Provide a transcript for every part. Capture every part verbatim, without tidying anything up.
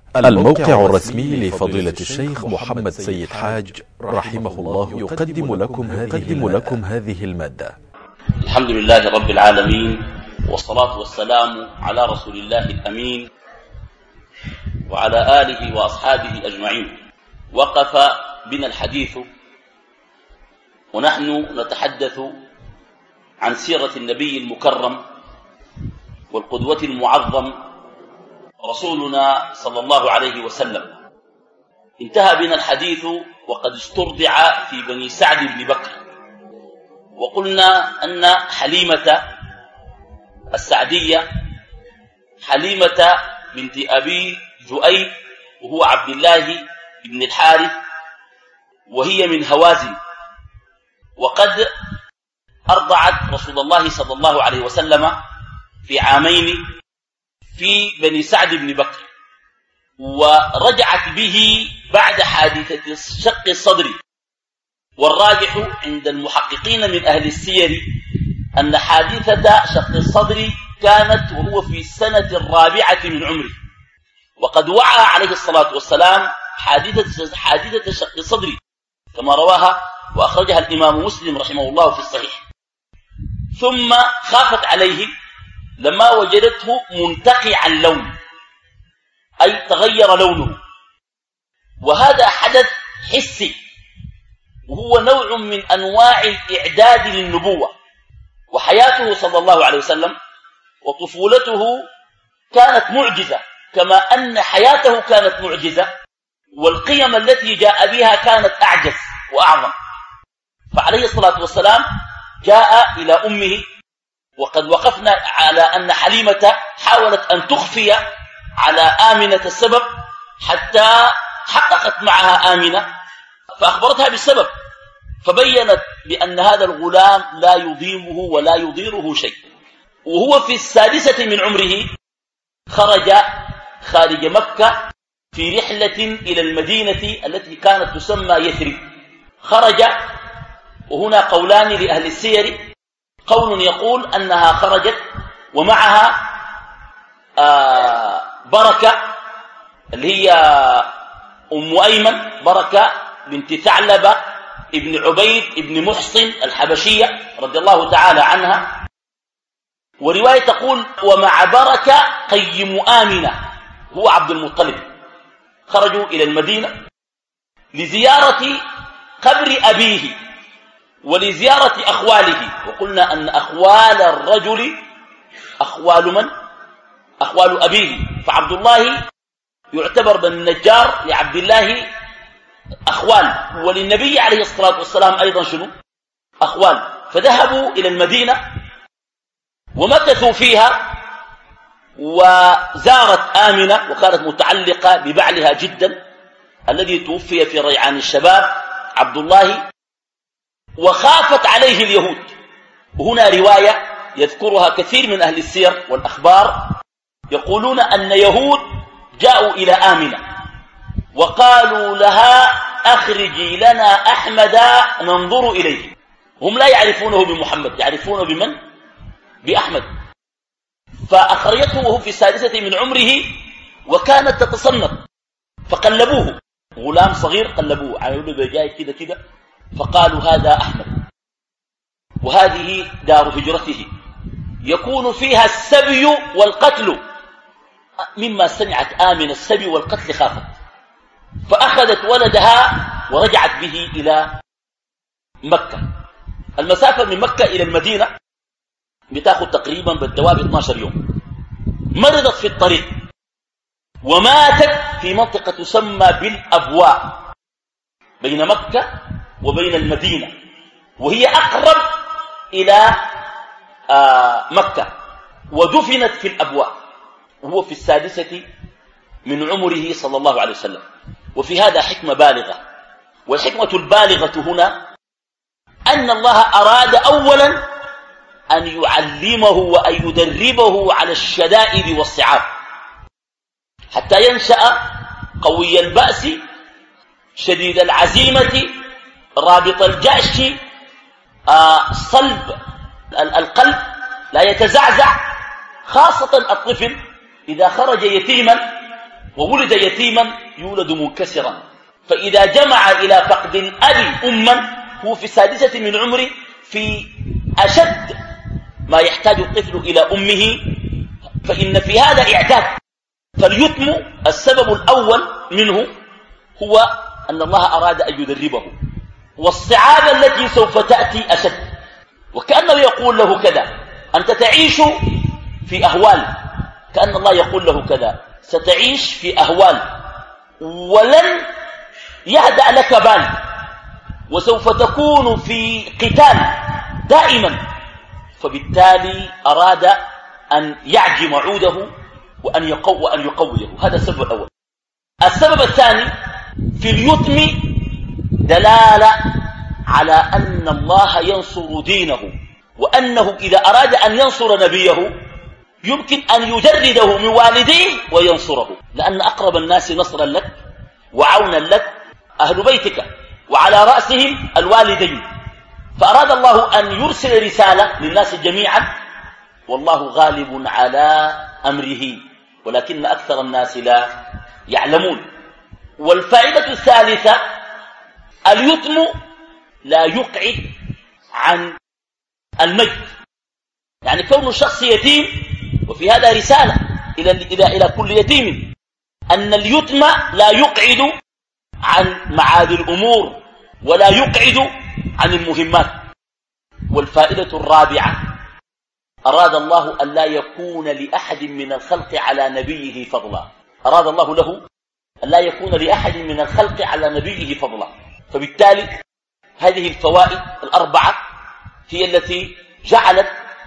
الموقع الرسمي لفضيلة الشيخ محمد سيد حاج رحمه الله يقدم لكم هذه, لكم هذه المادة. الحمد لله رب العالمين، والصلاة والسلام على رسول الله الأمين وعلى آله وأصحابه أجمعين. وقف بنا الحديث ونحن نتحدث عن سيرة النبي المكرم والقدوة المعظم رسولنا صلى الله عليه وسلم. انتهى بنا الحديث وقد استرضع في بني سعد بن بكر، وقلنا أن حليمة السعدية حليمة بنت أبي ذؤيب وهو عبد الله بن الحارث، وهي من هوازن، وقد أرضعت رسول الله صلى الله عليه وسلم في عامين في بني سعد بن بكر، ورجعت به بعد حادثة شق الصدر. والراجح عند المحققين من أهل السير أن حادثة شق الصدر كانت وهو في السنة الرابعة من عمره، وقد وعى عليه الصلاة والسلام حادثة, حادثة شق الصدر كما رواها وأخرجها الإمام مسلم رحمه الله في الصحيح. ثم خافت عليه لما وجدته منتقع اللون، أي تغير لونه، وهذا حدث حسي، وهو نوع من أنواع الإعداد للنبوة. وحياته صلى الله عليه وسلم وطفولته كانت معجزة، كما أن حياته كانت معجزة، والقيم التي جاء بها كانت أعجز وأعظم. فعليه الصلاة والسلام جاء إلى أمه، وقد وقفنا على أن حليمة حاولت أن تخفي على آمنة السبب حتى حققت معها آمنة فأخبرتها بالسبب، فبينت بأن هذا الغلام لا يضيمه ولا يضيره شيء. وهو في السادسة من عمره خرج خارج مكة في رحلة إلى المدينة التي كانت تسمى يثرب. خرج، وهنا قولان لأهل السير، قول يقول أنها خرجت ومعها آه بركة اللي هي أم أيمن، بركة بنت ثعلبة ابن عبيد ابن محصن الحبشية رضي الله تعالى عنها. ورواية تقول ومع بركة قيم آمنة هو عبد المطلب. خرجوا إلى المدينة لزيارة قبر أبيه ولزيارة أخواله. وقلنا أن أخوال الرجل أخوال من؟ أخوال أبيه، فعبد الله يعتبر بن النجار لعبد الله أخوال، وللنبي عليه الصلاة والسلام أيضا شنو؟ أخوال. فذهبوا إلى المدينة ومكثوا فيها، وزارت آمنة وكانت متعلقة ببعلها جدا الذي توفي في ريعان الشباب عبد الله، وخافت عليه اليهود. وهنا رواية يذكرها كثير من أهل السير والأخبار، يقولون أن يهود جاءوا إلى آمنة وقالوا لها أخرجي لنا أحمد ننظر إليه. هم لا يعرفونه بمحمد، يعرفونه بمن؟ بأحمد. فأخرجته وهو في السادسة من عمره وكانت تتصنط، فقلبوه، غلام صغير قلبوه عملوا بجاي كده كده، فقالوا هذا أحمد، وهذه دار هجرته يكون فيها السبي والقتل. مما سمعت آمنة السبي والقتل خافت، فأخذت ولدها ورجعت به إلى مكة. المسافة من مكة إلى المدينة بتاخذ تقريبا بالدواب اثني عشر يوم. مرضت في الطريق وماتت في منطقة تسمى بالأبواء بين مكة وبين المدينة، وهي أقرب إلى آه مكة، ودفنت في الأبواء وهو في السادسة من عمره صلى الله عليه وسلم. وفي هذا حكمة بالغة، والحكمة البالغة هنا أن الله أراد أولا أن يعلمه وأن يدربه على الشدائد والصعاب حتى ينشأ قوي البأس شديد العزيمة رابط الجأش آه صلب القلب لا يتزعزع، خاصة الطفل إذا خرج يتيما وولد يتيما يولد منكسرا، فإذا جمع إلى فقد الأب أما هو في السادسة من عمره في أشد ما يحتاج الطفل إلى أمه، فإن في هذا إعداد. فاليتم السبب الأول منه هو أن الله أراد أن يدربه، والصعاب التي سوف تأتي أشد، وكأنه يقول له كذا أنت تعيش في أهوال، كأن الله يقول له كذا ستعيش في أهوال ولن يهدأ لك بال، وسوف تكون في قتال دائما، فبالتالي أراد أن يعجم عوده وأن يقو وأن يقويه. هذا السبب الأول. السبب الثاني في اليتم دلالة على أن الله ينصر دينه، وأنه إذا أراد أن ينصر نبيه يمكن أن يجرده من والديه وينصره، لأن أقرب الناس نصرا لك وعونا لك أهل بيتك، وعلى رأسهم الوالدين. فأراد الله أن يرسل رسالة للناس جميعا، والله غالب على أمره ولكن أكثر الناس لا يعلمون. والفائدة الثالثة اليتم لا يقعد عن المجد، يعني كون الشخص يتيم، وفي هذا رسالة إلى إلى إلى كل يتيم أن اليتم لا يقعد عن معاد الأمور ولا يقعد عن المهمات. والفائدة الرابعة أراد الله أن لا يكون لأحد من الخلق على نبيه فضلا، أراد الله له أن لا يكون لأحد من الخلق على نبيه فضلا. فبالتالي هذه الفوائد الأربعة هي التي جعلت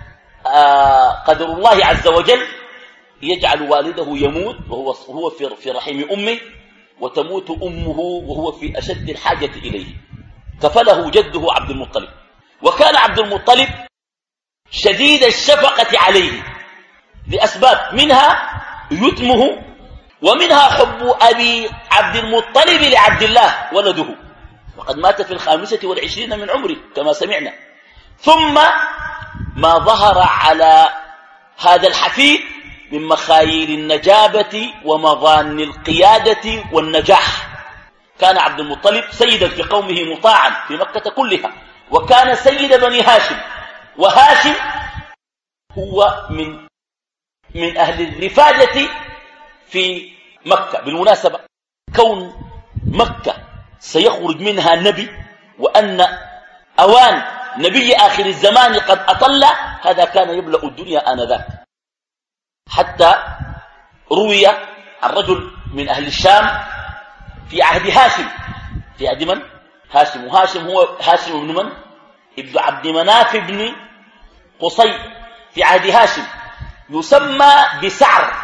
آه قدر الله عز وجل يجعل والده يموت وهو هو في في رحم أمه، وتموت أمه وهو في أشد الحاجة إليه، كفله جده عبد المطلب. وكان عبد المطلب شديد الشفقة عليه لأسباب، منها يتمه، ومنها حب أبي عبد المطلب لعبد الله ولده، وقد مات في الخامسة والعشرين من عمره كما سمعنا. ثم ما ظهر على هذا الحفيد من مخايل النجابة ومظان القيادة والنجاح. كان عبد المطلب سيدا في قومه مطاعا في مكة كلها، وكان سيد بني هاشم، وهاشم هو من من أهل الرفادة في مكة. بالمناسبة كون مكة سيخرج منها نبي، وأن أوان نبي آخر الزمان قد أطل، هذا كان يبلغ الدنيا آنذاك. حتى روي عن رجل من أهل الشام في عهد هاشم، في عهد من؟ هاشم. وهاشم هو هاشم بن من؟ ابن عبد مناف بن قصي في عهد هاشم، يسمى بسعر،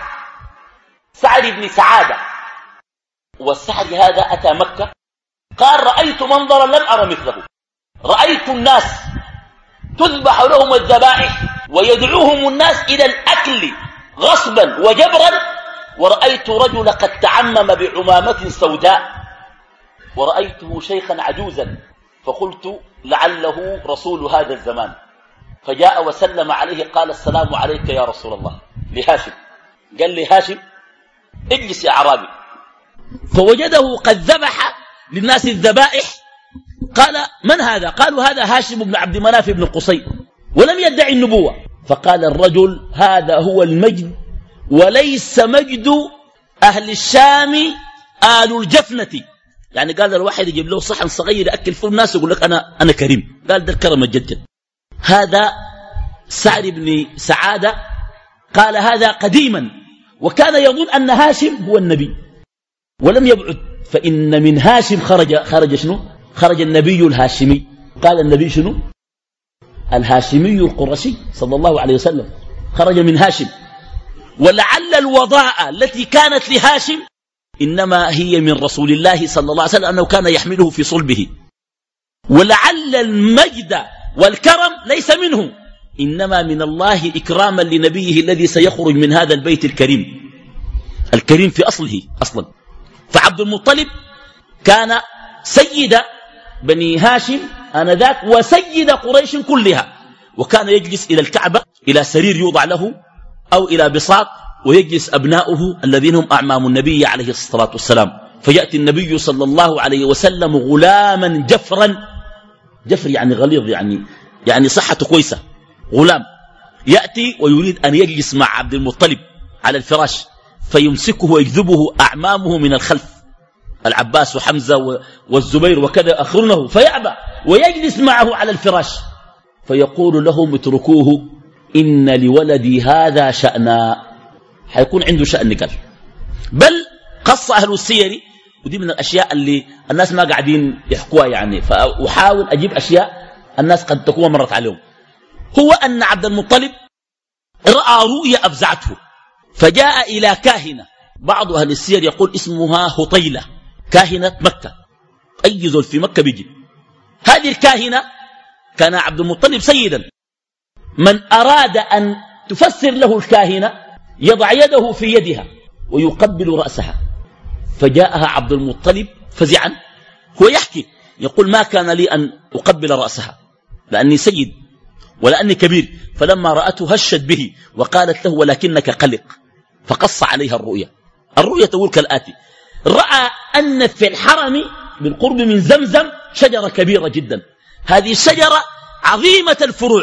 سعر بن سعادة. والسعر هذا أتى مكة قال رأيت منظرا لم أرى مثله، رأيت الناس تذبح لهم الذبائح ويدعوهم الناس إلى الأكل غصبا وجبرا، ورأيت رجل قد تعمم بعمامة سوداء، ورأيته شيخا عجوزا، فقلت لعله رسول هذا الزمان، فجاء وسلم عليه قال السلام عليك يا رسول الله لهاشم. قال لي هاشم اجلس يا أعرابي، فوجده قد ذبح للناس الذبائح. قال من هذا؟ قالوا هذا هاشم بن عبد مناف بن قصي، ولم يدعي النبوة. فقال الرجل هذا هو المجد، وليس مجد أهل الشام آل الجفنة. يعني قال الواحد يجيب له صحن صغير يأكل فيه الناس يقول لك أنا, أنا كريم. قال ده الكرم الجدجد. هذا سعد بن سعادة قال هذا قديما، وكان يظن أن هاشم هو النبي ولم يبعد، فإن من هاشم خرج خرج شنو؟ خرج النبي الهاشمي. قال النبي شنو؟ الهاشمي القرشي صلى الله عليه وسلم خرج من هاشم. ولعل الوضاء التي كانت لهاشم إنما هي من رسول الله صلى الله عليه وسلم، أنه كان يحمله في صلبه. ولعل المجد والكرم ليس منه، إنما من الله إكراما لنبيه الذي سيخرج من هذا البيت الكريم، الكريم في أصله أصلا. فعبد المطلب كان سيد بني هاشم آنذاك وسيد قريش كلها، وكان يجلس إلى الكعبة إلى سرير يوضع له أو إلى بساط ويجلس أبناؤه الذين هم أعمام النبي عليه الصلاة والسلام، فيأتي النبي صلى الله عليه وسلم غلاما جفرا، جفر يعني غليظ، يعني يعني صحته كويسة، غلام يأتي ويريد أن يجلس مع عبد المطلب على الفراش، فيمسكه ويجذبه أعمامه من الخلف، العباس وحمزة والزبير وكذا أخرونه، فيأبى ويجلس معه على الفراش، فيقول لهم اتركوه إن لولدي هذا شأنا، حيكون عنده شأن قال. بل قص أهل السير، ودي من الأشياء اللي الناس ما قاعدين يحكوها يعني، فأحاول أجيب أشياء الناس قد تكون مرت عليهم. هو أن عبد المطلب رأى رؤيا أفزعته، فجاء إلى كاهنة، بعض أهل السير يقول اسمها هطيلة، كاهنة مكة، أي زول في مكة بيجي. هذه الكاهنة كان عبد المطلب سيدا، من أراد أن تفسر له الكاهنة يضع يده في يدها ويقبل رأسها، فجاءها عبد المطلب فزعا، هو يحكي يقول ما كان لي أن أقبل رأسها لأني سيد ولأني كبير، فلما رأته هشت به وقالت له ولكنك قلق، فقص عليها الرؤيا. الرؤيا تقول كالآتي: رأى أن في الحرم بالقرب من زمزم شجرة كبيرة جدا، هذه الشجرة عظيمة الفروع،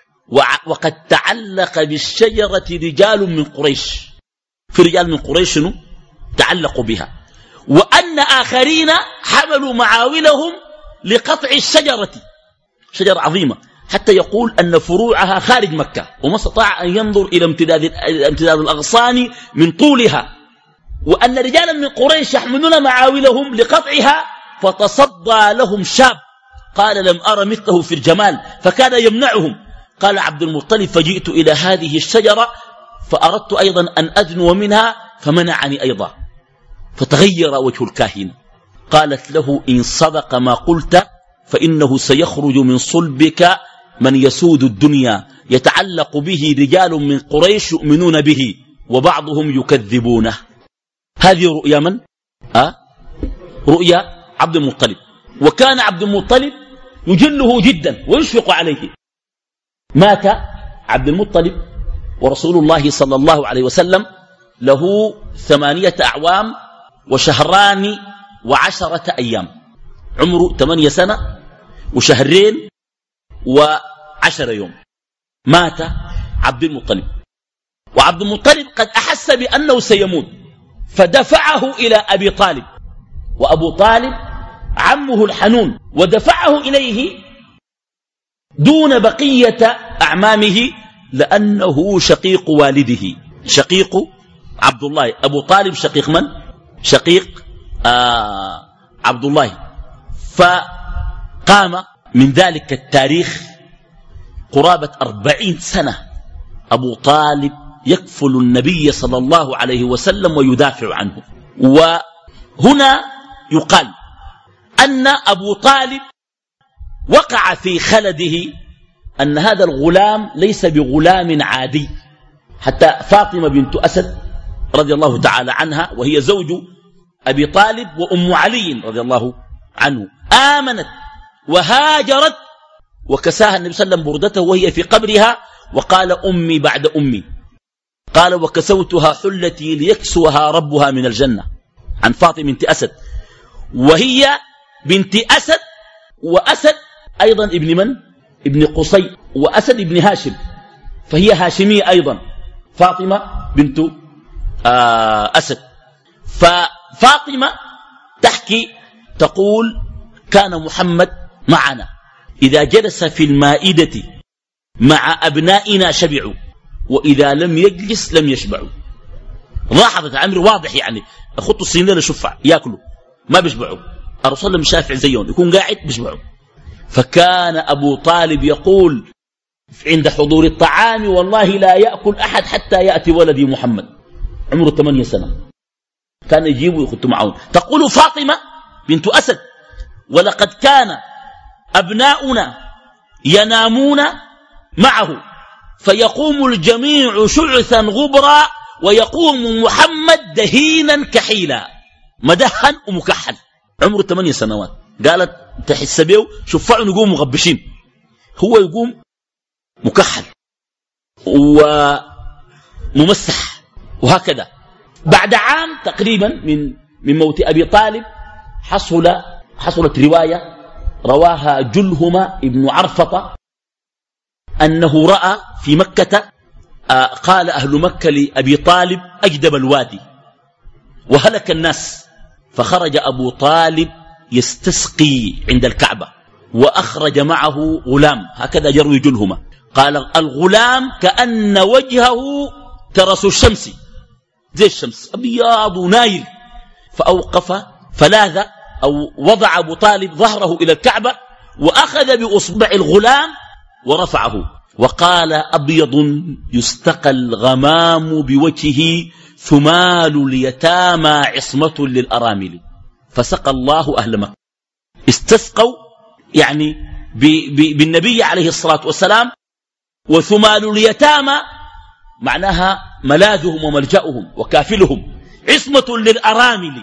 وقد تعلق بالشجرة رجال من قريش، في رجال من قريش تعلقوا بها، وأن آخرين حملوا معاولهم لقطع الشجرة، شجرة عظيمة حتى يقول أن فروعها خارج مكة، وما استطاع أن ينظر إلى امتداد, امتداد الأغصان من طولها، وأن رجالا من قريش يحملون معاولهم لقطعها، فتصدى لهم شاب قال لم أرى مثله في الجمال، فكان يمنعهم. قال عبد المطلب فجئت إلى هذه الشجرة فأردت أيضا أن أدنو منها فمنعني أيضا، فتغير وجه الكاهن. قالت له إن صدق ما قلت فإنه سيخرج من صلبك من يسود الدنيا، يتعلق به رجال من قريش يؤمنون به وبعضهم يكذبونه. هذه رؤيا من؟ أه؟ رؤيا عبد المطلب. وكان عبد المطلب يجله جدا ويشفق عليه. مات عبد المطلب ورسول الله صلى الله عليه وسلم له ثمانية أعوام وشهران وعشرة أيام، عمره ثمانية سنة وشهرين وعشر يوم. مات عبد المطلب، وعبد المطلب قد أحس بأنه سيموت، فدفعه إلى أبي طالب، وأبو طالب عمه الحنون، ودفعه إليه دون بقية أعمامه لأنه شقيق والده، شقيق عبد الله. أبو طالب شقيق من؟ شقيق آه عبد الله. فقام من ذلك التاريخ قرابة أربعين سنة أبو طالب يكفل النبي صلى الله عليه وسلم ويدافع عنه. وهنا يقال أن أبو طالب وقع في خلده أن هذا الغلام ليس بغلام عادي، حتى فاطمة بنت أسد رضي الله تعالى عنها وهي زوج أبي طالب وأم علي رضي الله عنه آمنت وهاجرت، وكساها النبي صلى الله عليه وسلم بردته وهي في قبرها، وقال أمي بعد أمي، قال وكسوتها حلتي ليكسوها ربها من الجنة، عن فاطمة بنت أسد، وهي بنت أسد، وأسد أيضا ابن من؟ ابن قصي، وأسد ابن هاشم، فهي هاشمية أيضا، فاطمة بنت آه أسد. ففاطمة تحكي تقول كان محمد معنا إذا جلس في المائدة مع أبنائنا شبعوا، وإذا لم يجلس لم يشبعوا. لاحظت الأمر واضح، يعني أخطوا السنين لشفع يأكلوا ما بيشبعوا، الرسول لم شافع زيهم يكون قاعد بيشبعوا. فكان أبو طالب يقول عند حضور الطعام والله لا يأكل أحد حتى يأتي ولدي محمد، عمره ثمانية سنة، كان يجيبوا يخطوا معهم. تقول فاطمة بنت أسد ولقد كان أبناؤنا ينامون معه فيقوم الجميع شعثا غبرا ويقوم محمد دهينا كحيلا، مدهن ومكحل، عمره ثمانية سنوات. قالت تحس بيه شفعوا يقوم مغبشين، هو يقوم مكحل وممسح وهكذا. بعد عام تقريبا من من موت أبي طالب حصل حصلت رواية رواها جلهمة ابن عرفطة أنه رأى في مكة آه قال أهل مكة لأبي طالب أجدب الوادي وهلك الناس، فخرج أبو طالب يستسقي عند الكعبة وأخرج معه غلام، هكذا جروي جلهمة، قال الغلام كأن وجهه كرس الشمس زي الشمس أبيض نايل، فأوقف فلاذ أو وضع أبو طالب ظهره إلى الكعبة وأخذ بأصبع الغلام ورفعه وقال أبيض يستقى الغمام بوجهه ثمال اليتامى عصمة للأرامل. فسقى الله أهل مكة، استسقوا يعني ب ب بالنبي عليه الصلاة والسلام، وثمال اليتامى معناها ملاذهم وملجأهم وكافلهم، عصمة للأرامل.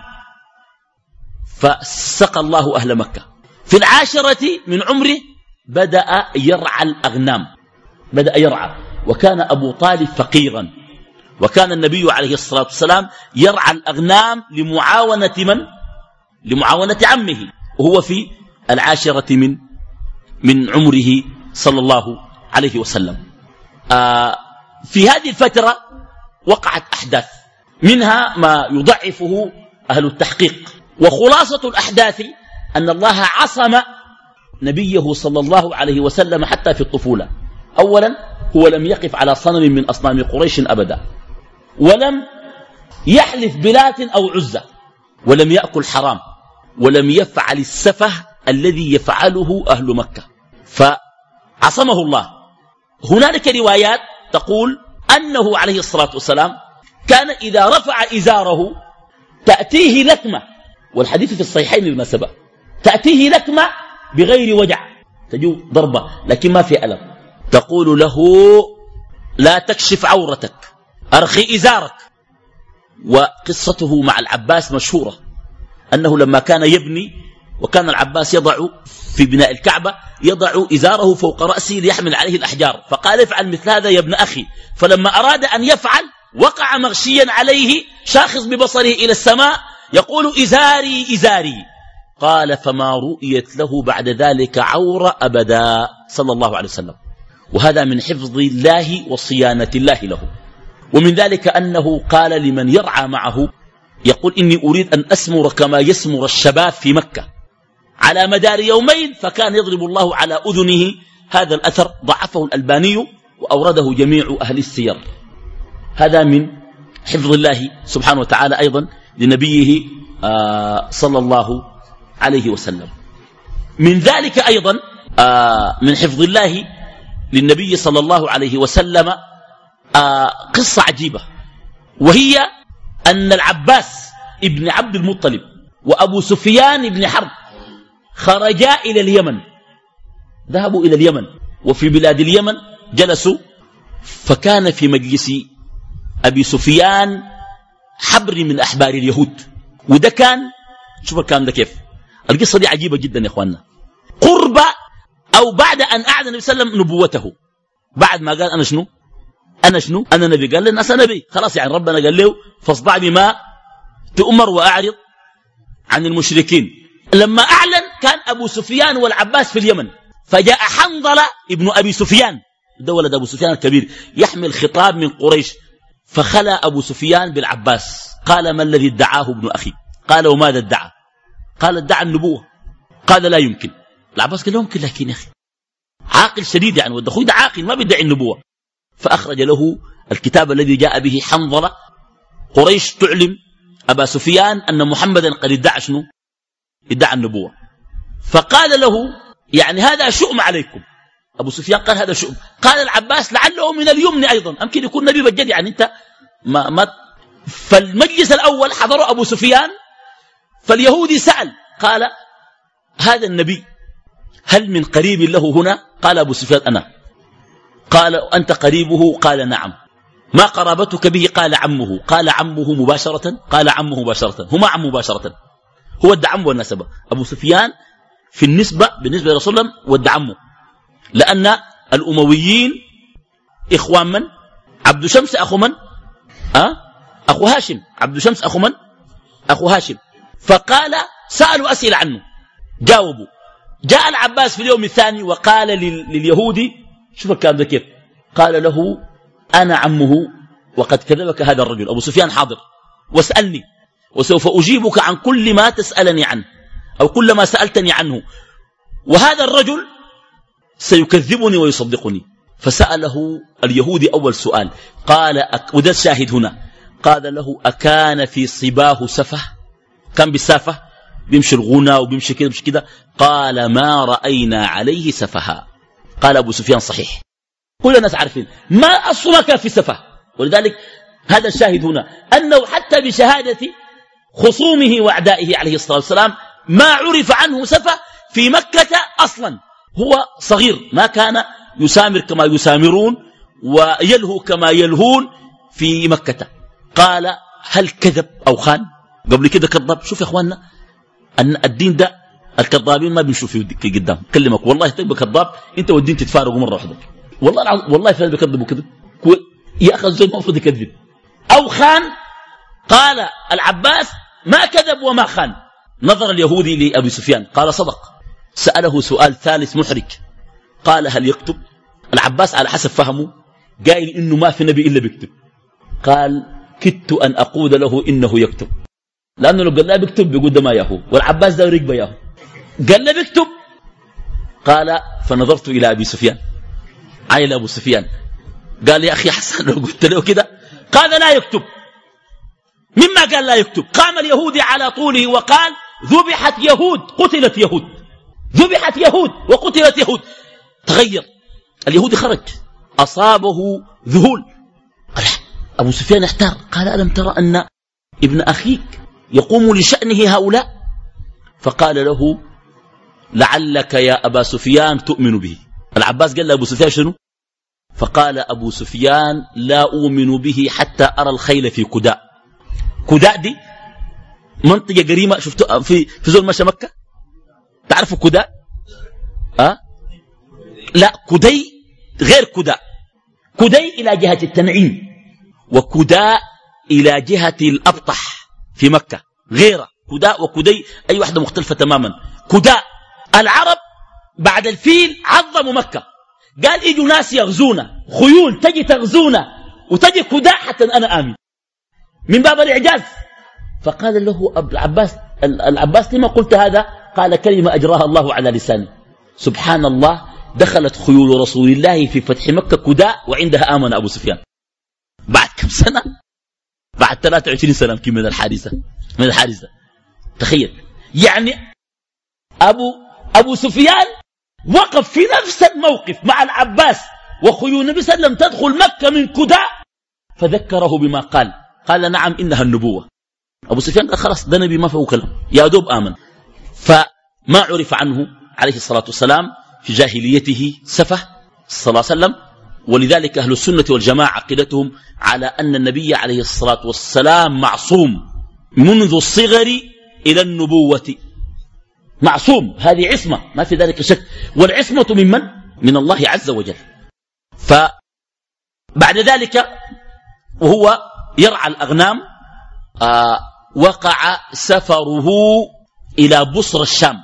فسقى الله أهل مكة. في العاشرة من عمره بدأ يرعى الأغنام، بدأ يرعى، وكان أبو طالب فقيرا، وكان النبي عليه الصلاة والسلام يرعى الأغنام لمعاونة من؟ لمعاونة عمه، وهو في العاشرة من من عمره صلى الله عليه وسلم. آه في هذه الفترة وقعت أحداث، منها ما يضعفه أهل التحقيق، وخلاصة الأحداث أن الله عصم نبيه صلى الله عليه وسلم حتى في الطفولة. أولا هو لم يقف على صنم من أصنام قريش أبدا، ولم يحلف بلات أو عزة، ولم يأكل حرام، ولم يفعل السفه الذي يفعله أهل مكة، فعصمه الله. هنالك روايات تقول أنه عليه الصلاة والسلام كان إذا رفع إزاره تأتيه لكمة، والحديث في الصحيحين بالمناسبة، تأتيه لكمة بغير وجع، تجو ضربة لكن ما في ألم، تقول له لا تكشف عورتك، أرخي إزارك. وقصته مع العباس مشهورة، أنه لما كان يبني وكان العباس يضع في بناء الكعبة يضع إزاره فوق رأسه ليحمل عليه الأحجار، فقال افعل مثل هذا يا ابن أخي، فلما أراد أن يفعل وقع مغشيا عليه شاخص ببصره إلى السماء يقول إزاري إزاري، قال فما رؤيت له بعد ذلك عورة أبدا صلى الله عليه وسلم. وهذا من حفظ الله وصيانة الله له. ومن ذلك أنه قال لمن يرعى معه، يقول إني أريد أن أسمر كما يسمر الشباب في مكة على مدار يومين، فكان يضرب الله على أذنه. هذا الأثر ضعفه الألباني وأورده جميع أهل السير. هذا من حفظ الله سبحانه وتعالى أيضا لنبيه آه صلى الله عليه وسلم. من ذلك أيضا آه من حفظ الله للنبي صلى الله عليه وسلم آه قصة عجيبة، وهي أن العباس ابن عبد المطلب وأبو سفيان ابن حرب خرجا إلى اليمن، ذهبوا إلى اليمن، وفي بلاد اليمن جلسوا، فكان في مجلس أبي سفيان حبر من أحبار اليهود. وده كان، شوف الكلام ده كيف، القصة دي عجيبة جدا يا أخواننا، قرب أو بعد أن أعلن النبي صلى الله عليه وسلم نبوته، بعد ما قال أنا شنو أنا شنو أنا نبي، قال للناس أنا نبي، خلاص يعني ربنا قال له فاصدع بما تؤمر وأعرض عن المشركين. لما أعلن كان أبو سفيان والعباس في اليمن، فجاء حنظلة ابن أبي سفيان، ده ولد أبو سفيان الكبير، يحمل خطاب من قريش، فخلى أبو سفيان بالعباس، قال ما الذي ادعاه ابن أخي؟ قال وماذا ادعى؟ قال ادعى النبوة. قال لا يمكن. العباس قال لا يمكن، لكن يا أخي عاقل شديد يعني، والدخوي ده عاقل ما بيدعي النبوة. فأخرج له الكتاب الذي جاء به حنظلة، قريش تعلم أبا سفيان أن محمدا قد ادعى شنو؟ ادعى النبوة. فقال له يعني هذا شؤم عليكم. أبو سفيان قال هذا شؤم. قال العباس لعله من اليمن أيضا، أمكن يكون نبي بجد يعني أنت ما, ما فالمجلس الأول حضره أبو سفيان، فاليهودي سأل قال هذا النبي هل من قريب له هنا؟ قال أبو سفيان أنا. قال أنت قريبه؟ قال نعم. ما قرابتك به؟ قال عمه. قال عمه مباشرة؟ قال عمه مباشرة. هما عم مباشرة، هو ادعى عمه والنسبة. أبو سفيان في النسبة بالنسبة لرسول الله ودع عمه، لأن الأمويين إخوان من؟ عبد شمس أخو من؟ أه؟ أخو هاشم، عبد شمس أخو من؟ أخو هاشم. فقال سألوا أسئلة عنه جاوبوا. جاء العباس في اليوم الثاني وقال لليهودي، شوف الكلام ده كيف، قال له أنا عمه وقد كذبك هذا الرجل أبو سفيان حاضر واسألني وسوف أجيبك عن كل ما تسألني عنه أو كل ما سألتني عنه، وهذا الرجل سيكذبني ويصدقني. فسأله اليهودي أول سؤال قال أك... وده الشاهد هنا، قال له أكان في صباه سفه؟ كان بالسافة بيمشي الغنى وبيمشي كده بيمشي كده؟ قال ما رأينا عليه سفها. قال أبو سفيان صحيح، كل الناس عارفين ما أصلا كان في سفه. ولذلك هذا الشاهد هنا أنه حتى بشهادة خصومه وأعدائه عليه الصلاة والسلام ما عرف عنه سفه في مكة أصلا. هو صغير ما كان يسامر كما يسامرون ويلهو كما يلهون في مكة. قال هل كذب أو خان؟ قبل كده كذب. شوف يا أخواننا أن الدين ده الكذابين ما بيمشوا في قدام. كلمك والله تبقى كذاب أنت والدين تتفارقوا مرة واحدة. والله العظيم والله فلان بيكذبوا كذب يأخذ زي المفروض يكذب أو خان. قال العباس ما كذب وما خان. نظر اليهودي لأبي سفيان قال صدق. سأله سؤال ثالث محرج قال هل يكتب؟ العباس على حسب فهمه قال إنه ما في نبي إلا بيكتب. قال كدت أن أقول له إنه يكتب، لأنه لو قال لا بيكتب بيقول ده ما ياهو، والعباس ده رقبه ياهو. قال لا بيكتب. قال فنظرت إلى أبي سفيان عيل أبو سفيان قال يا أخي حسن لو قلت له كده. قال لا يكتب. مما قال لا يكتب قام اليهودي على طوله وقال ذبحت يهود قتلت يهود، ذبحت يهود وقتلت يهود. تغير اليهودي خرج أصابه ذهول. أبو سفيان احتار قال ألم ترى أن ابن أخيك يقوم لشأنه هؤلاء؟ فقال له لعلك يا أبا سفيان تؤمن به. العباس قال لأبو سفيان شنو؟ فقال أبو سفيان لا أؤمن به حتى أرى الخيل في كداء. كداء دي منطقة قريمة شفتوا في في زول مشى مكة. تعرفوا كداء؟ أه؟ لا كدي غير كداء. كدي إلى جهة التنعيم وكداء إلى جهة الأبطح في مكة غيره. كداء وكدي أي واحدة مختلفة تماما. كداء العرب بعد الفيل عظموا مكة، قال إجوا ناس يغزونا خيول تجي تغزونا وتجي كداء حتى أنا آمن من باب الإعجاز. فقال له العباس العباس لما قلت هذا؟ قال كلمة أجراها الله على لساني. سبحان الله دخلت خيول رسول الله في فتح مكة كداء وعندها آمن أبو سفيان. بعد كم سنة؟ بعد ثلاثة وعشرين سنة يمكن من الحادثة من الحادثة. تخيل يعني أبو أبو سفيان وقف في نفس الموقف مع العباس وخيول النبي صلى الله عليه وسلم تدخل مكة من كداء فذكره بما قال. قال نعم إنها النبوة. أبو سفيان قال خلاص ده نبي ما فيه كلام يا دوب آمن. فما عرف عنه عليه الصلاة والسلام في جاهليته سفه صلى الله عليه وسلم. ولذلك أهل السنة والجماعة عقيدتهم على أن النبي عليه الصلاة والسلام معصوم منذ الصغر إلى النبوة. معصوم، هذه عصمة ما في ذلك شك. والعصمة من من؟ من الله عز وجل. فبعد ذلك وهو يرعى الأغنام آه وقع سفره إلى بصر الشام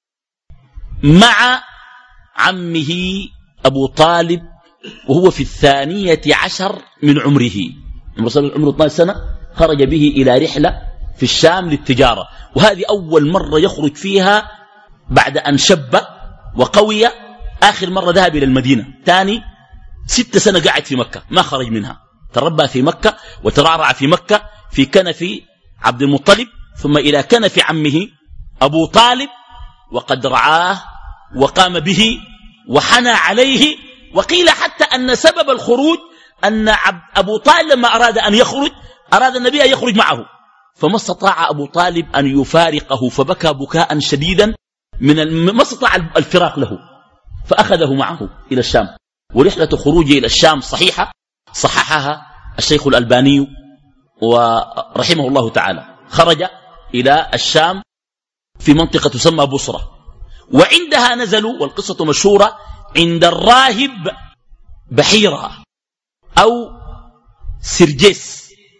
مع عمه أبو طالب وهو في الثانية عشر من عمره. عمره عمره اثنتا عشرة سنة خرج به إلى رحلة في الشام للتجارة، وهذه أول مرة يخرج فيها بعد أن شب وقوي. آخر مرة ذهب إلى المدينة. ثاني ست سنة قاعد في مكة ما خرج منها. تربى في مكة وترعرع في مكة في كنف عبد المطلب ثم إلى كنف عمه أبو طالب، وقد رعاه وقام به وحنى عليه. وقيل حتى أن سبب الخروج أن أبو طالب لما أراد أن يخرج أراد النبي أن يخرج معه فما استطاع أبو طالب أن يفارقه فبكى بكاء شديدا من ما استطاع الفراق له فأخذه معه إلى الشام. ورحلة خروجه إلى الشام صحيحة صححها الشيخ الألباني ورحمه الله تعالى. خرج إلى الشام في منطقة تسمى بصرة، وعندها نزلوا والقصة مشهورة عند الراهب بحيرة أو سرجيس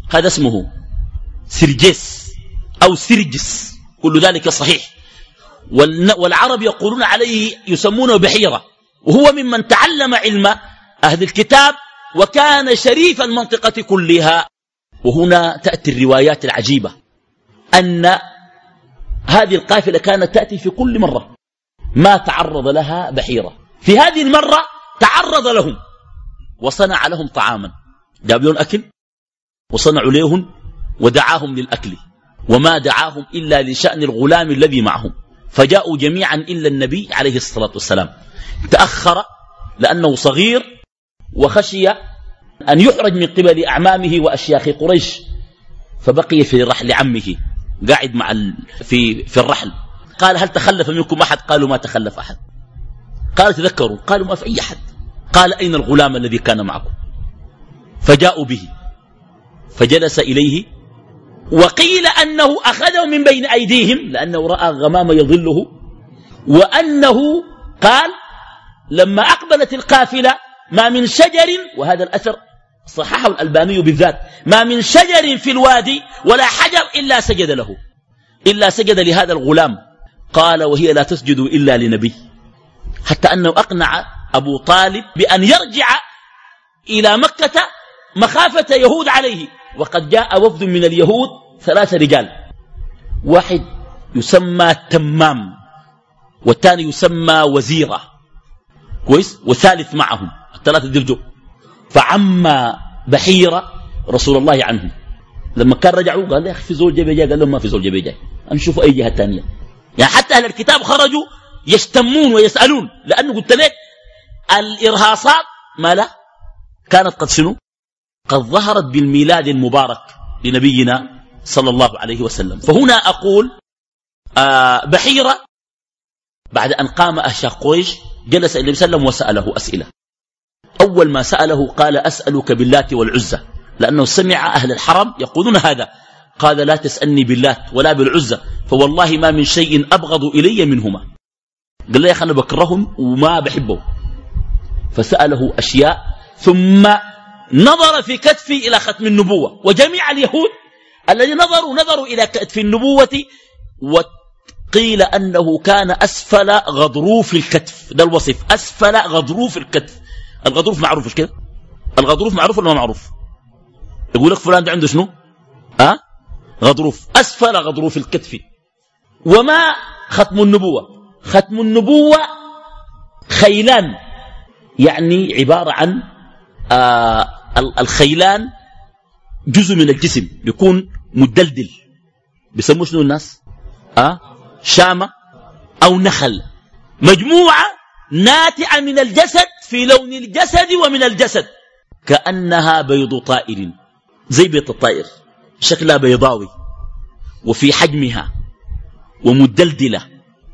هذا اسمه سرجس أو سرجس، كل ذلك صحيح. والعرب يقولون عليه يسمونه بحيرة، وهو ممن تعلم علم أهل الكتاب وكان شريف المنطقة كلها. وهنا تأتي الروايات العجيبة أن هذه القافلة كانت تأتي في كل مرة ما تعرض لها بحيرة. في هذه المرة تعرض لهم وصنع لهم طعاما، جاب لهم أكل وصنعوا لهم ودعاهم للأكل، وما دعاهم إلا لشأن الغلام الذي معهم، فجاءوا جميعا إلا النبي عليه الصلاة والسلام. تأخر لأنه صغير وخشي أن يحرج من قبل أعمامه وأشياخ قريش، فبقي في رحل عمه قاعد مع ال... في في الرحل. قال هل تخلف منكم أحد؟ قالوا ما تخلف أحد. قال تذكروا؟ قالوا ما في أي أحد. قال أين الغلام الذي كان معكم؟ فجاءوا به فجلس إليه، وقيل أنه أخذه من بين أيديهم لأنه رأى غمام يظله، وأنه قال لما أقبلت القافلة ما من شجر، وهذا الأثر صححه الألباني بالذات، ما من شجر في الوادي ولا حجر إلا سجد له، إلا سجد لهذا الغلام. قال وهي لا تسجد إلا لنبي، حتى أنه أقنع أبو طالب بأن يرجع إلى مكة مخافة يهود عليه. وقد جاء وفد من اليهود ثلاثة رجال، واحد يسمى تمام، والثاني يسمى وزيرة، كويس، والثالث معهم، الثلاثة درجوا. فعما بحيرة رسول الله عنهم. لما كان رجعوا قال يا أخي في زول جاي جاي، قال لهم ما في زول جاي جاي، نشوف أي جهة ثانية. يعني حتى أهل الكتاب خرجوا يشتمون ويسألون، لأنه قلت لك الإرهاصات ما لا كانت قد شنو قد ظهرت بالميلاد المبارك لنبينا صلى الله عليه وسلم. فهنا أقول آه بحيرة بعد أن قام أشياخ قريش جلس النبي صلى الله عليه وسلم وسأله أسئلة. أول ما سأله قال أسألك باللات والعزى، لأنه سمع أهل الحرم يقولون هذا. قال لا تسألني باللات ولا بالعزى، فوالله ما من شيء أبغض إلي منهما. قال له يا أخي أنا بكرههم وما بحبهم. فسأله أشياء، ثم نظر في كتفي إلى ختم النبوة. وجميع اليهود الذين نظروا نظروا إلى كتف النبوة، وقيل أنه كان أسفل غضروف الكتف. ده الوصف، أسفل غضروف الكتف. الغضروف معروف، مش كده؟ الغضروف معروف ولا ما معروف؟ يقول لك فلان ده عنده شنو؟ أه؟ غضروف، أسفل غضروف الكتف. وما ختم النبوة؟ ختم النبوة خيلان، يعني عبارة عن آه الخيلان جزء من الجسم بيكون مدلدل، بيسموه شنو الناس؟ آه شامة أو نخل، مجموعة ناتعة من الجسد في لون الجسد ومن الجسد، كأنها بيض طائر، زي بيض الطائر، شكلها بيضاوي وفي حجمها ومدلدلة.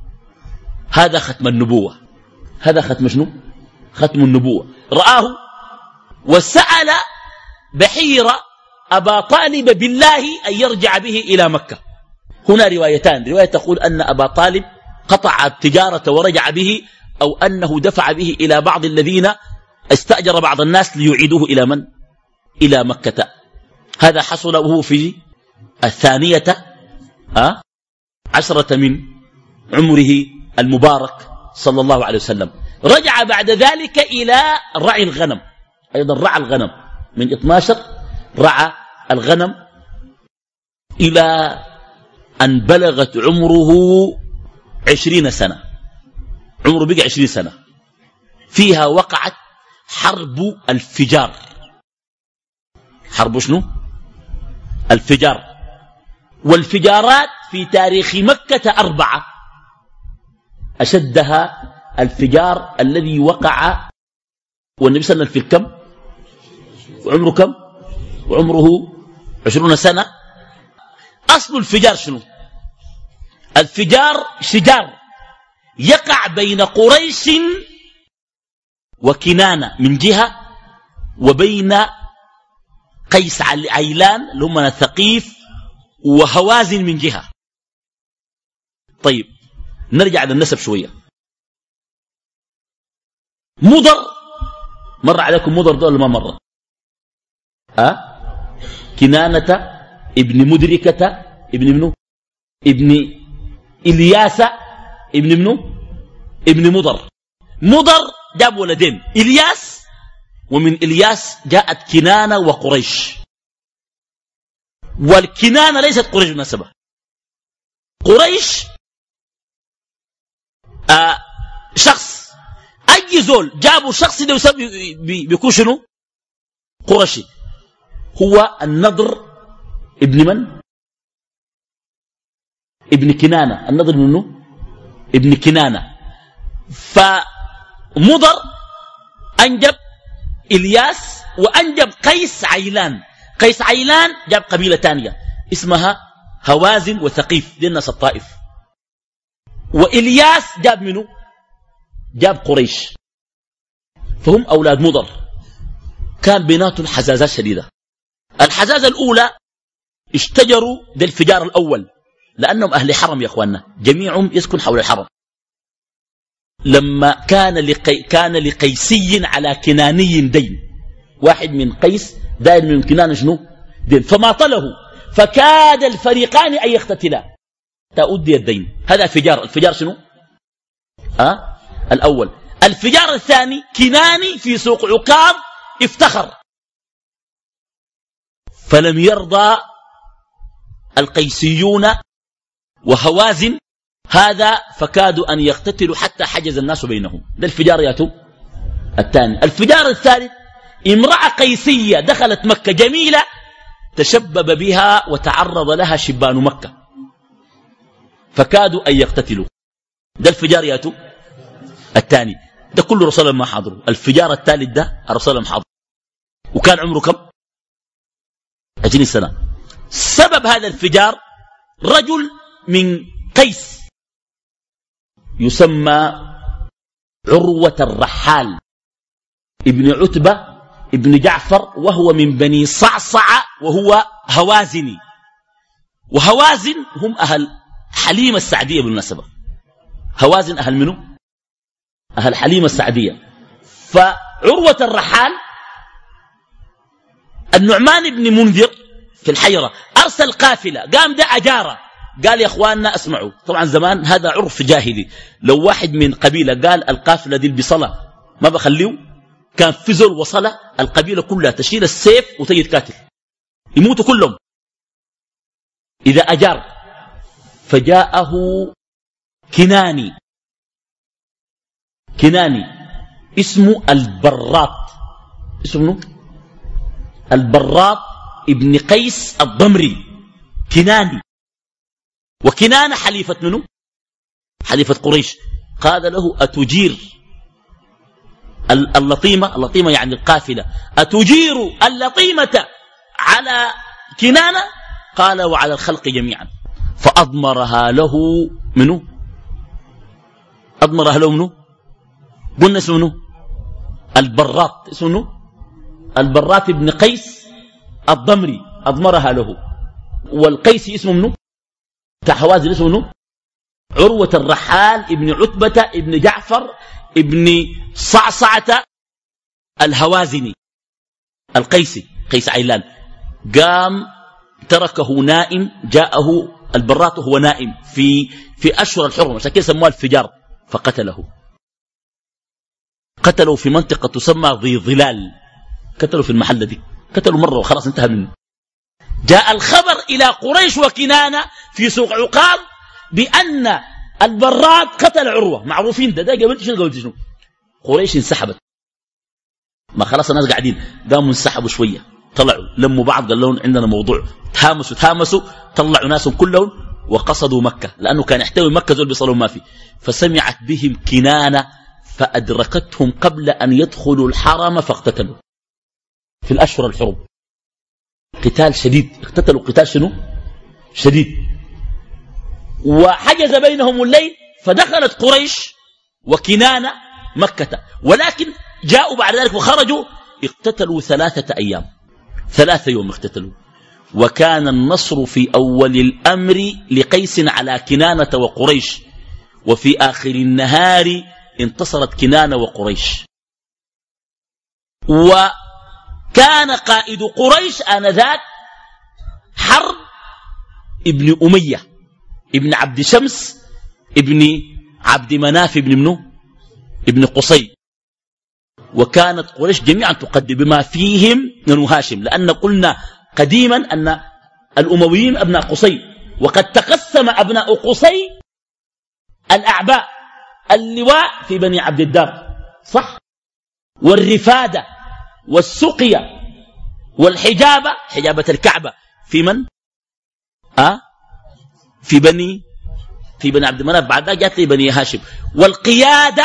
هذا ختم النبوة. هذا ختم شنو؟ ختم النبوة. رآه وسأل بحيرة أبا طالب بالله أن يرجع به إلى مكة. هنا روايتان، رواية تقول أن أبا طالب قطع التجارة ورجع به، أو أنه دفع به إلى بعض الذين استأجر بعض الناس ليعيدوه إلى من؟ إلى مكة. هذا حصل وهو في الثانية أه؟ عشرة من عمره المبارك صلى الله عليه وسلم. رجع بعد ذلك إلى رعي الغنم، أيضا رعى الغنم من اثني عشر، رعى الغنم إلى أن بلغت عمره عشرين سنة. عمره بقى عشرين سنة. فيها وقعت حرب الفجار. حرب شنو؟ الفجار. والفجارات في تاريخ مكة أربعة، أشدها الفجار الذي وقع والنبي صلى الله عليه وسلم في الكم، وعمره كم؟ وعمره عشرون سنة. أصل الفجار شنو؟ الفجار شجار يقع بين قريش وكنانة من جهة، وبين قيس عيلان اللي هم الثقيف وهوازن من جهة. طيب نرجع للنسب شوية. مضر، مر عليكم مضر ده ولا ما مر؟ أه؟ كنانة ابن مدركة ابن منو ابن إلياس ابن منو ابن مضر. مضر جاب ولدين إلياس، ومن إلياس جاءت كنانة وقريش. والكنانة ليست قريش بالمناسبة، قريش آه شخص، أي زول جابوا شخص ده يسمي بيكون شنو قرشي. هو النضر ابن من؟ ابن كنانة. النضر منه ابن كنانة. فمضر أنجب إلياس وأنجب قيس عيلان. قيس عيلان جاب قبيلة تانية اسمها هوازن وثقيف، دي الناس الطائف. وإلياس جاب منه جاب قريش، فهم أولاد مضر. كان بيناتهم حزازات شديدة. الحزازة الأولى اشتجروا بالفجار الأول لأنهم أهل حرم يا أخواننا، جميعهم يسكن حول الحرم. لما كان لقي كان لقيسي على كناني دين، واحد من قيس دائر من كنانة شنو دين، فماطله فكاد الفريقان أن يقتتلا تأدي الدين. هذا فجار. الفجار شنو أه؟ الأول. الفجار الثاني كناني في سوق عكاظ افتخر، فلم يرضى القيسيون وهوازن هذا، فكادوا أن يقتتلوا حتى حجز الناس بينهم. ده الفجار ياتو الثاني. الفجار الثالث امرأة قيسية دخلت مكة جميلة، تشبب بها وتعرض لها شبان مكة، فكادوا أن يقتتلوا. ده الفجار ياتو الثاني. ده كله رسول الله ما حاضره. الفجار الثالث ده الرسول الله حاضر، وكان عمره كم؟ عشرين سنة. سبب هذا الفجار رجل من قيس يسمى عروة الرحال ابن عتبة ابن جعفر، وهو من بني صعصع، وهو هوازني. وهوازن هم أهل حليمة السعدية بالمناسبة. هوازن أهل منه؟ أهل حليمة السعدية. فعروة الرحال النعمان بن منذر في الحيرة أرسل قافلة، قام ده أجارة، قال يا أخواننا اسمعوا. طبعا زمان هذا عرف جاهلي، لو واحد من قبيلة قال القافلة دي بصلة ما بخليه، كان في زول وصلة القبيلة كلها تشيل السيف وتجد قاتل يموتوا كلهم إذا أجار. فجاءه كناني كناني اسمه البراط، اسمه البراط ابن قيس الضمري، كناني. وكنانة حليفة منه؟ حليفة قريش. قال له أتجير اللطيمة، اللطيمة يعني القافلة، أتجير اللطيمة على كنانة؟ قال وعلى الخلق جميعا. فأضمرها له منه؟ أضمرها له منه؟ قلنا اسمه منه؟ البراط. اسمه منه؟ البراط ابن قيس الضمري، أضمرها له. والقيس اسمه منه؟ بتاع هوازن اسمه منه؟ عروة الرحال ابن عتبة ابن جعفر ابن صعصعة الهوازني القيسي، قيس عيلان. قام تركه نائم، جاءه البراط وهو نائم في في أشهر الحرم، عشان كده سموه الفجار، فقتله. قتلوا في منطقة تسمى ذي ظلال، قتلوا في المحل دي، قتلوا مرة وخلاص انتهى منه. جاء الخبر إلى قريش وكنانة في سوق عقاب بأن البراط قتل عروة، معروفين ده ده قبلت شنو قبلت شنو. قريش انسحبت، ما خلاص الناس قاعدين، قاموا انسحبوا شوية، طلعوا لموا بعض، قال لهم عندنا موضوع، تهامسوا تهامسوا طلعوا ناسهم كلهم وقصدوا مكة، لأنه كان يحتوي مكة زول بيصلوا ما في. فسمعت بهم كنانة فأدركتهم قبل أن يدخلوا الحرم فاقتتلوا في الأشهر الحرم. قتال شديد، اقتتلوا قتال شنو شديد. وحجز بينهم الليل، فدخلت قريش وكنانة مكة، ولكن جاءوا بعد ذلك وخرجوا، اقتتلوا ثلاثة أيام، ثلاثة يوم اقتتلوا. وكان النصر في أول الأمر لقيس على كنانة وقريش، وفي آخر النهار انتصرت كنانة وقريش. وكان قائد قريش آنذاك حرب ابن أمية ابن عبد شمس ابن عبد مناف ابن منه ابن قصي. وكانت قريش جميعا تقدم بما فيهم بنو هاشم، لأن قلنا قديما أن الأمويين أبناء قصي، وقد تقسم أبناء قصي الأعباء، اللواء في بني عبد الدار صح، والرفادة والسقية والحجابة، حجابة الكعبة في من؟ أه؟ في بني في بني عبد مناف، بعد ذلك جاءت لي بني هاشم، والقيادة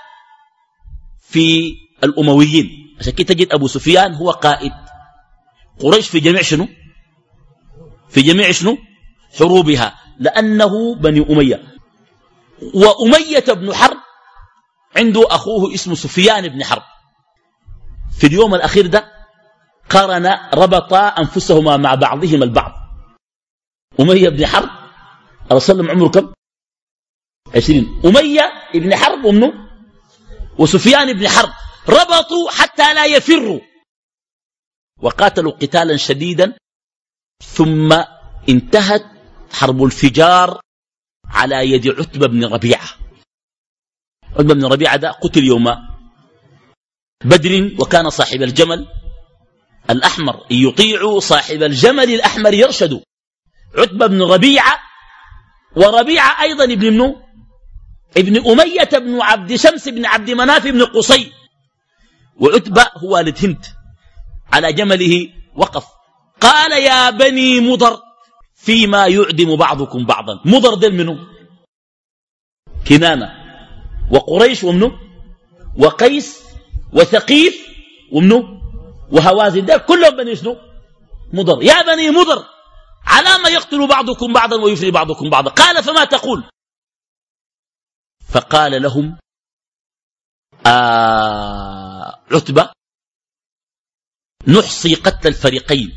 في الأمويين. عشان كده تجد أبو سفيان هو قائد قريش في جميع شنو؟ في جميع شنو؟ حروبها، لأنه بني أمية. وأمية بن حرب عنده أخوه اسمه سفيان بن حرب. في اليوم الأخير ده قرن ربطا أنفسهما مع بعضهما البعض. أمية بن حرب الرسول صلى عمره كم؟ عشرين. أمية بن حرب ومنه وسفيان بن حرب ربطوا حتى لا يفروا، وقاتلوا قتالا شديدا، ثم انتهت حرب الفجار على يد عتبة بن ربيعة. عتبة بن ربيعة ده قتل يوم بدر، وكان صاحب الجمل الأحمر يطيع صاحب الجمل الأحمر يرشد. عتبة بن ربيعة، وربيعة أيضا ابن منه ابن أمية بن عبد شمس بن عبد مناف بن قصي. وعتبة هو والد هند، على جمله وقف قال يا بني مضر فيما يعدم بعضكم بعضا. مضر دل منه كنانة وقريش ومنه وقيس وثقيف ومنه وهوازن، ده كلهم بني شنو؟ مضر. يا بني مضر على ما يقتل بعضكم بعضا ويفري بعضكم بعضا. قال فما تقول؟ فقال لهم آه عتبة نحصي قتل الفريقين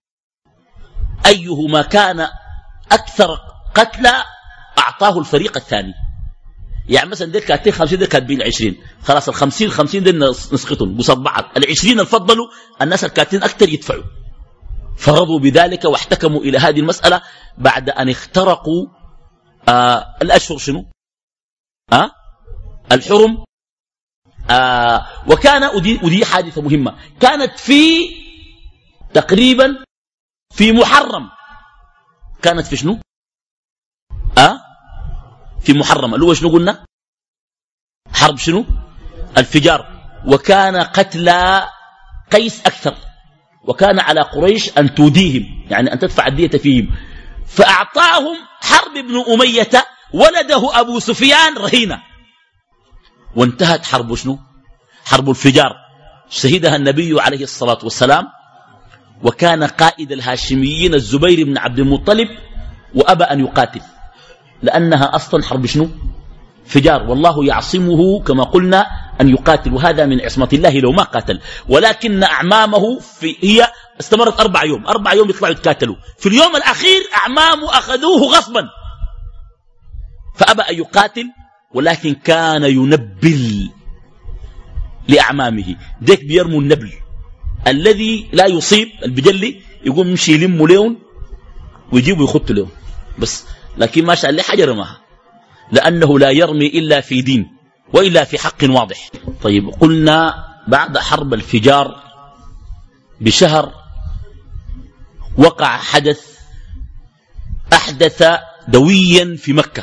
أيهما كان أكثر قتلى أعطاه الفريق الثاني. يعني مثلا ديل كاتين خمسين ديل كاتبين عشرين، خلاص الخمسين خمسين ديل نسقطهم بصبعات، العشرين الفضلوا الناس الكاتين أكثر يدفعوا. فرضوا بذلك واحتكموا إلى هذه المسألة بعد أن اخترقوا آه الأشهر شنو؟ آه الحرم. آه وكان ودي, ودي حادثة مهمة كانت في تقريبا في محرم. كانت في شنو؟ آه في محرم اللي هو شنو قلنا؟ حرب شنو؟ الفجار. وكان قتلى قيس أكثر، وكان على قريش أن توديهم، يعني أن تدفع الدية فيهم. فأعطاهم حرب بن أمية ولده أبو سفيان رهينة، وانتهت حرب شنو؟ حرب الفجار، شهدها النبي عليه الصلاة والسلام. وكان قائد الهاشميين الزبير بن عبد المطلب، وأبى أن يقاتل لأنها أصلا حرب شنو؟ فجار، والله يعصمه كما قلنا أن يقاتل، وهذا من عصمة الله لو ما قاتل. ولكن أعمامه في هي استمرت أربع يوم أربع يوم يطلعوا يتكاتلوا. في اليوم الأخير أعمامه أخذوه غصبا فأبى أن يقاتل، ولكن كان ينبل لأعمامه. ديك بيرموا النبل الذي لا يصيب البجلي، يقوم يمشي يلموا لهم ويجيبوا يخطوا لهم بس، لكن ما شاء الله حجر معها، لأنه لا يرمي إلا في دين وإلا في حق واضح. طيب قلنا بعد حرب الفجار بشهر وقع حدث أحدث دويا في مكة،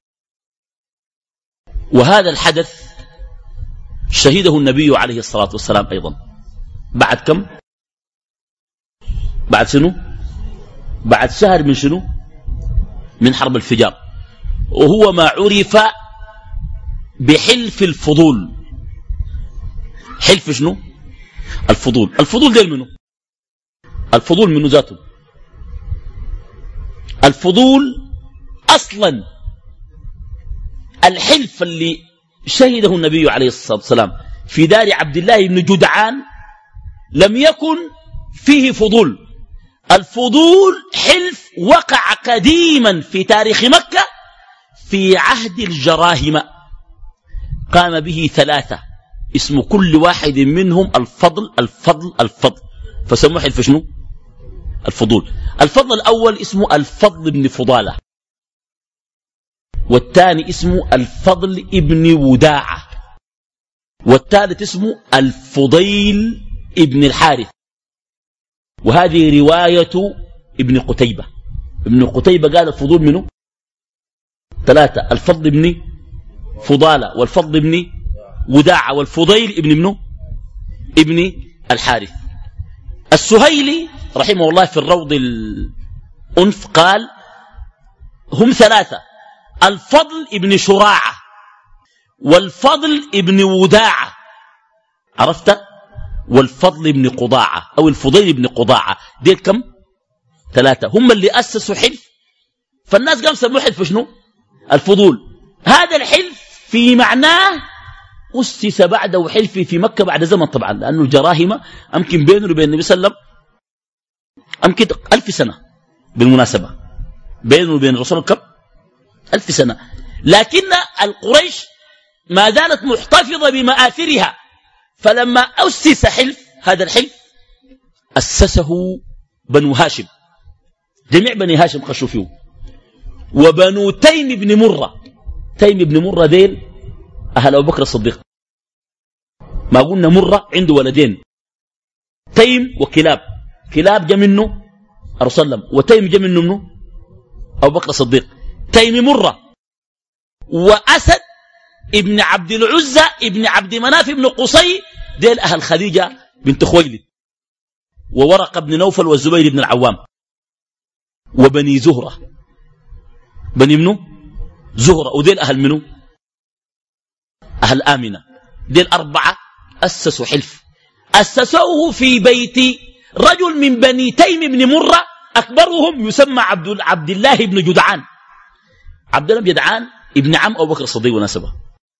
وهذا الحدث شهده النبي عليه الصلاة والسلام أيضا. بعد كم؟ بعد شنو؟ بعد شهر من شنو؟ من حرب الفجار، وهو ما عرف بحلف الفضول. حلف شنو؟ الفضول. الفضول ده منه؟ الفضول منه ذاته. الفضول أصلا الحلف اللي شهده النبي عليه الصلاة والسلام في دار عبد الله بن جدعان لم يكن فيه فضول. الفضول حلف وقع قديما في تاريخ مكة في عهد الجراهمة، قام به ثلاثة اسم كل واحد منهم الفضل الفضل الفضل، فسموه حلف شنو؟ الفضول. الفضل الأول اسمه الفضل بن فضالة، والثاني اسمه الفضل ابن وداعة، والثالث اسمه الفضيل ابن الحارث. وهذه رواية ابن قتيبة. ابن قتيبة قال الفضول منه ثلاثة، الفضل ابن فضالة والفضل ابن وداعة والفضيل ابن منه ابن الحارث. السهيلي رحمه الله في الروض الأنف قال هم ثلاثة، الفضل ابن شراعة والفضل ابن وداعة، عرفت؟ والفضل ابن قضاعة أو الفضيل ابن قضاعة. ديل كم؟ ثلاثة، هم اللي أسسوا حلف، فالناس قام سموه حلف شنو؟ الفضول. هذا الحلف في معناه أسس بعده حلفي في مكة بعد زمن طبعا، لأنه الجراهمة أمكن بينه وبين النبي صلى الله عليه وسلم أمكن ألف سنة بالمناسبة، بينه وبين الرسول كم؟ ألف سنة. لكن القريش ما زالت محتفظة بمآثرها، فلما أسس حلف، هذا الحلف أسسه بنو هاشم، جميع بني هاشم خشوا فيه، وبنو تيم بن مرة. تيم بن مرة ديل أهل أبو بكر الصديق، ما قلنا مرة عنده ولدين، تيم وكلاب. كلاب جاء منه الرسول صلى الله عليه وسلم، وتيم جاء منه منه أبو بكر الصديق. تيم مرة وأسد ابن عبد العزة ابن عبد مناف ابن قصي، ديل أهل خديجة بنت خويلد، وورق بن نوفل والزبير بن العوام، وبني زهرة، بني منه زهرة، وديل أهل منه أهل آمنة. ديل أربعة أسسوا حلف، أسسوه في بيت رجل من بني تيم بن مرة، أكبرهم يسمى عبد, عبد الله بن جدعان. عبد الله بن جدعان ابن عم أبو بكر الصديق ونسبه،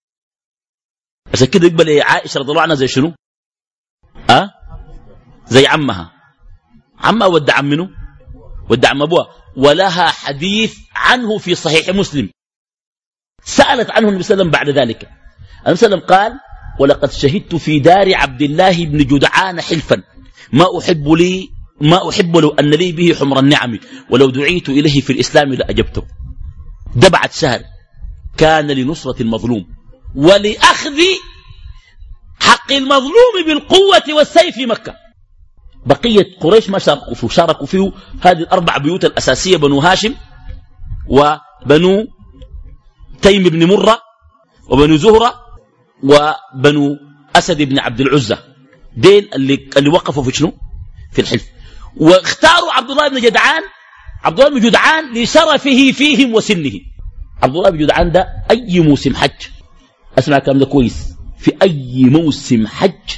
عشان كده يقبل عائشة رضي الله عنها زي شنو؟ أه؟ زي عمها. عمها ودع عم منه؟ ودع عم أبوها. ولها حديث عنه في صحيح مسلم، سألت عنه النبي صلى الله عليه وسلم بعد ذلك. النبي صلى الله عليه وسلم قال: ولقد شهدت في دار عبد الله بن جدعان حلفا ما أحب لي ما أحب لو أن لي به حمر النعم، ولو دعيت إليه في الإسلام لأجبته. ده بعد شهر كان لنصرة المظلوم ولأخذ حق المظلوم بالقوة والسيف في مكة. بقية قريش ما شاركوا فيه، شاركوا فيه هذه الأربع بيوت الأساسية، بنو هاشم وبنو تيم بن مرة وبنو زهرة وبنو أسد بن عبد العزة، دين اللي, اللي وقفوا في شنو؟ في الحلف. واختاروا عبد الله بن جدعان عبد الله بن جدعان لشرفه فيهم وسنه. عبد الله بن جدعان ده أي موسم حج، أسمع الكلام ده كويس، في أي موسم حج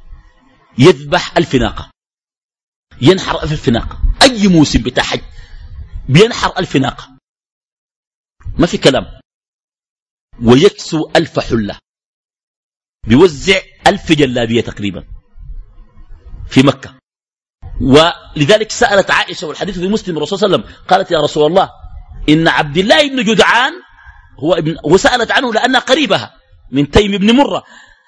يذبح ألف ناقة، ينحر ألف ناقة، أي موسم بتاع حج بينحر ألف ناقة، ما في كلام. ويكسو ألف حلة، بيوزع ألف جلابية تقريبا في مكة. ولذلك سألت عائشة، والحديث في مسلم، الرسول صلى الله عليه وسلم قالت: يا رسول الله إن عبد الله بن جدعان هو ابن، وسألت عنه لأنها قريبها من تيم بن مرة،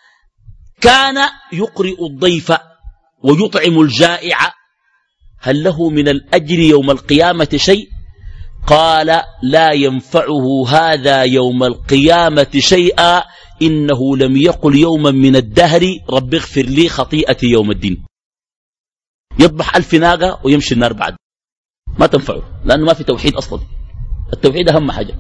كان يقرئ الضيف ويطعم الجائع، هل له من الأجر يوم القيامة شيء؟ قال: لا ينفعه هذا يوم القيامة شيئا، إنه لم يقل يوما من الدهر رب اغفر لي خطيئتي يوم الدين. يذبح ألف ناقة ويمشي النار بعد، ما تنفعه، لأنه ما في توحيد أصلا. التوحيد أهم حاجة.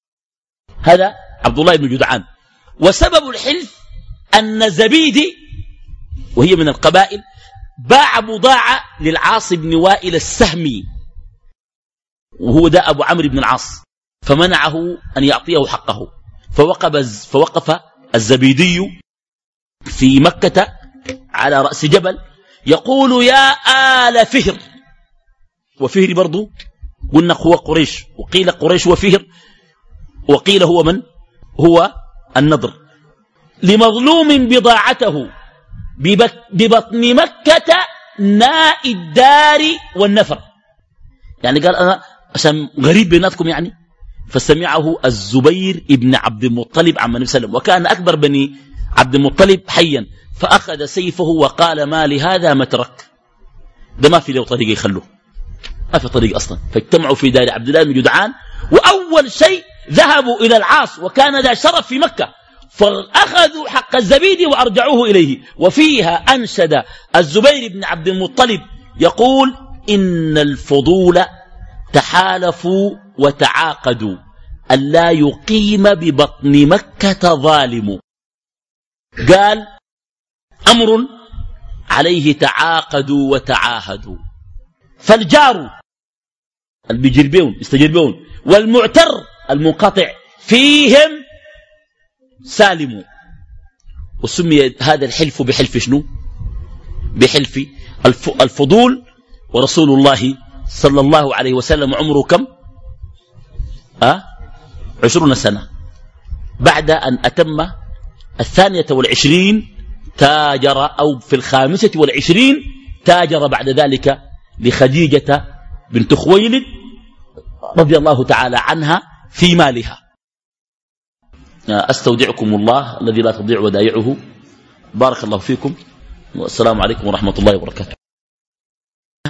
هذا عبد الله بن جدعان. وسبب الحلف أن زبيدي، وهي من القبائل، باع بضاعة للعاص بن وائل السهمي، وهو ده أبو عمرو بن العاص، فمنعه أن يعطيه حقه. فوقف, فوقف الزبيدي في مكة على رأس جبل يقول: يا آل فهر. وفهر برضو قلنا هو قريش، وقيل قريش وفهر، وقيل هو من؟ هو النضر. لمظلوم بضاعته ببطن مكة ناء الدار والنفر. يعني قال أنا عشان غريب بيناتكم يعني. فسمعه الزبير ابن عبد المطلب عم النبي صلى الله عليه وسلم، وكان أكبر بني عبد المطلب حيا، فأخذ سيفه وقال: ما لهذا مترك، ده ما في له طريقة يخلوه، ما في طريق أصلا. فاجتمعوا في دار عبد الله بن جدعان، وأول شيء ذهبوا إلى العاص وكان ذا شرف في مكة، فأخذوا حق الزبيدي وأرجعوه إليه. وفيها أنشد الزبير بن عبد المطلب يقول: إن الفضول تحالفوا وتعاقدوا ألا يقيم ببطن مكة ظالم. قال: أمر عليه تعاقدوا وتعاهدوا، فالجار البيجربون استجربون والمعتر المنقطع فيهم سالموا. وسمي هذا الحلف بحلف شنو؟ بحلف الفضول. ورسول الله صلى الله عليه وسلم عمره كم؟ أه؟ عشرون سنة. بعد أن أتم الثانية والعشرين تاجر، أو في الخامسة والعشرين تاجر بعد ذلك لخديجة بنت خويلد رضي الله تعالى عنها في مالها. أستودعكم الله الذي لا تضيع ودائعه. بارك الله فيكم، والسلام عليكم ورحمة الله وبركاته.